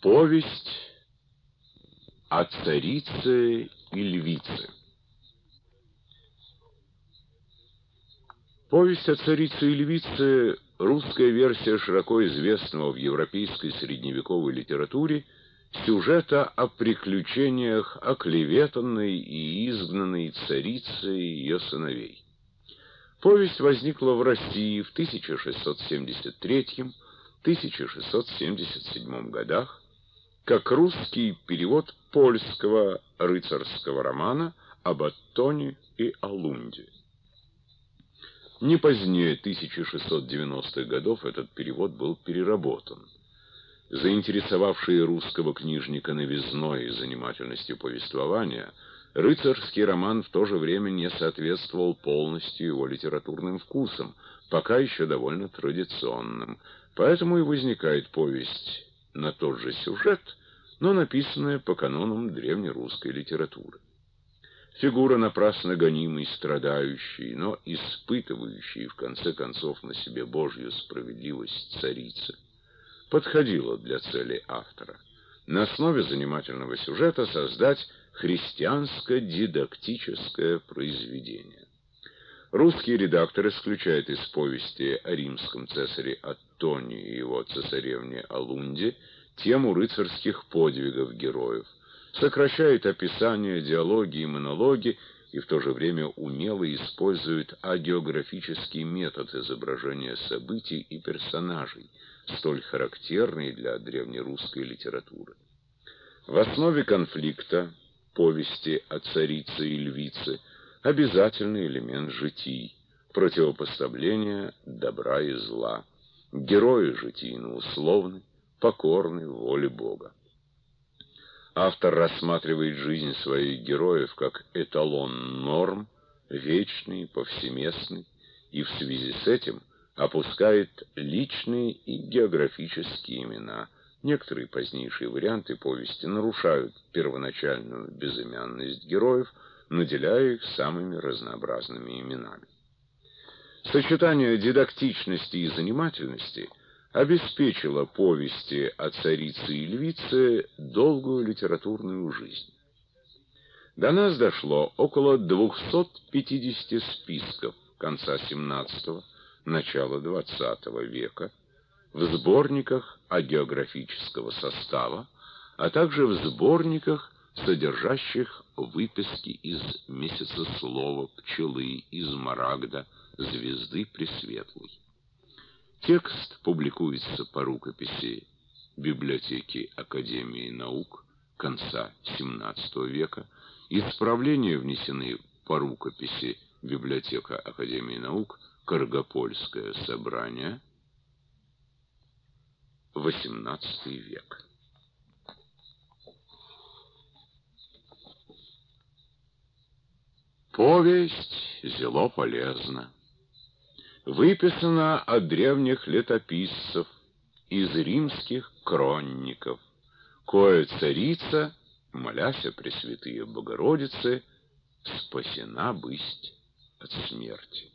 Повесть о царице и львице. Повесть о царице и львице — русская версия широко известного в европейской средневековой литературе сюжета о приключениях оклеветанной и изгнанной царицы и ее сыновей. Повесть возникла в России в 1673-1677 годах как русский перевод польского рыцарского романа об Аттоне и Алунде. Не позднее 1690-х годов этот перевод был переработан. Заинтересовавший русского книжника новизной и занимательностью повествования, рыцарский роман в то же время не соответствовал полностью его литературным вкусам, пока еще довольно традиционным. Поэтому и возникает повесть на тот же сюжет, но написанная по канонам древнерусской литературы. Фигура напрасно гонимой, страдающей, но испытывающей в конце концов на себе Божью справедливость царицы подходила для цели автора. На основе занимательного сюжета создать христианско-дидактическое произведение. Русский редактор исключает из повести о римском цесаре Аттоне и его цесаревне Алунде тему рыцарских подвигов героев, сокращает описания, диалоги и монологи и в то же время умело использует агеографический метод изображения событий и персонажей, столь характерный для древнерусской литературы. В основе конфликта повести о царице и львице обязательный элемент житий, противопоставление добра и зла. Герои житийно условны, покорны воле Бога. Автор рассматривает жизнь своих героев как эталон норм, вечный, повсеместный, и в связи с этим опускает личные и географические имена. Некоторые позднейшие варианты повести нарушают первоначальную безымянность героев, наделяя их самыми разнообразными именами. Сочетание дидактичности и занимательности обеспечило повести о царице и львице долгую литературную жизнь. До нас дошло около 250 списков конца XVII – начала XX века в сборниках агеографического состава, а также в сборниках, содержащих выписки из месяцеслова, пчелы, измарагда, звезды Пресветлой. Текст публикуется по рукописи библиотеки Академии наук конца XVII века. Исправления внесены по рукописи библиотека Академии наук Каргопольское собрание, XVIII век. Повесть зело полезна. Выписана от древних летописцев, из римских кронников, кое царица, моляся Пресвятые Богородице, спасена бысть от смерти.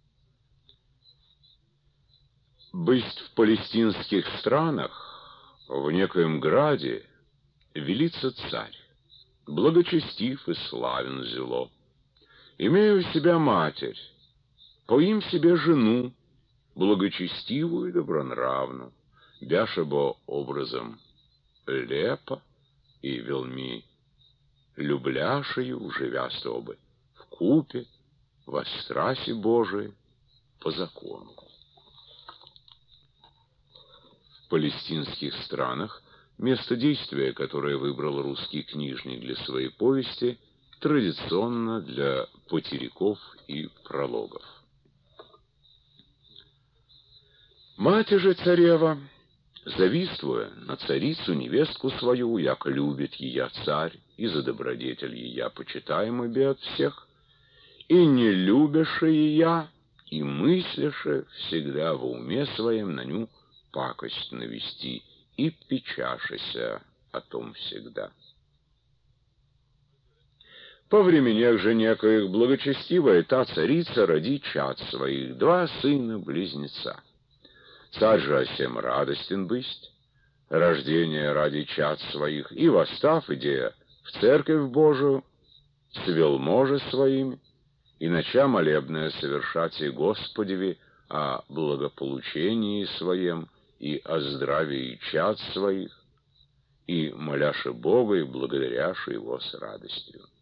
Бысть в палестинских странах, в некоем граде, велится царь, благочестив и славен зело, имея у себя матерь, поим себе жену, благочестивую и добронравну, бяшебо образом лепа и велми любляшею, живяста обы вкупе, во страсе Божией, по закону. В палестинских странах место действия, которое выбрал русский книжник для своей повести, традиционно для потериков и прологов. Мать же царева, завиствуя на царицу невестку свою, яко любит ее царь, и за добродетель ее почитаема би от всех, и не любяше ее, и мысляше всегда во уме своем на ню пакость навести, и печашися о том всегда. По временах же некоих благочестивая та царица роди чад своих, 2 сына-близнеца. Царь же о сем радостен бысть, рождения ради чад своих, и восстав, идея в церковь Божию, с вельможи своими, и ноча молебное совершать и Господеви о благополучении своем и о здравии чад своих, и моляши Бога и благодаряши Его с радостью.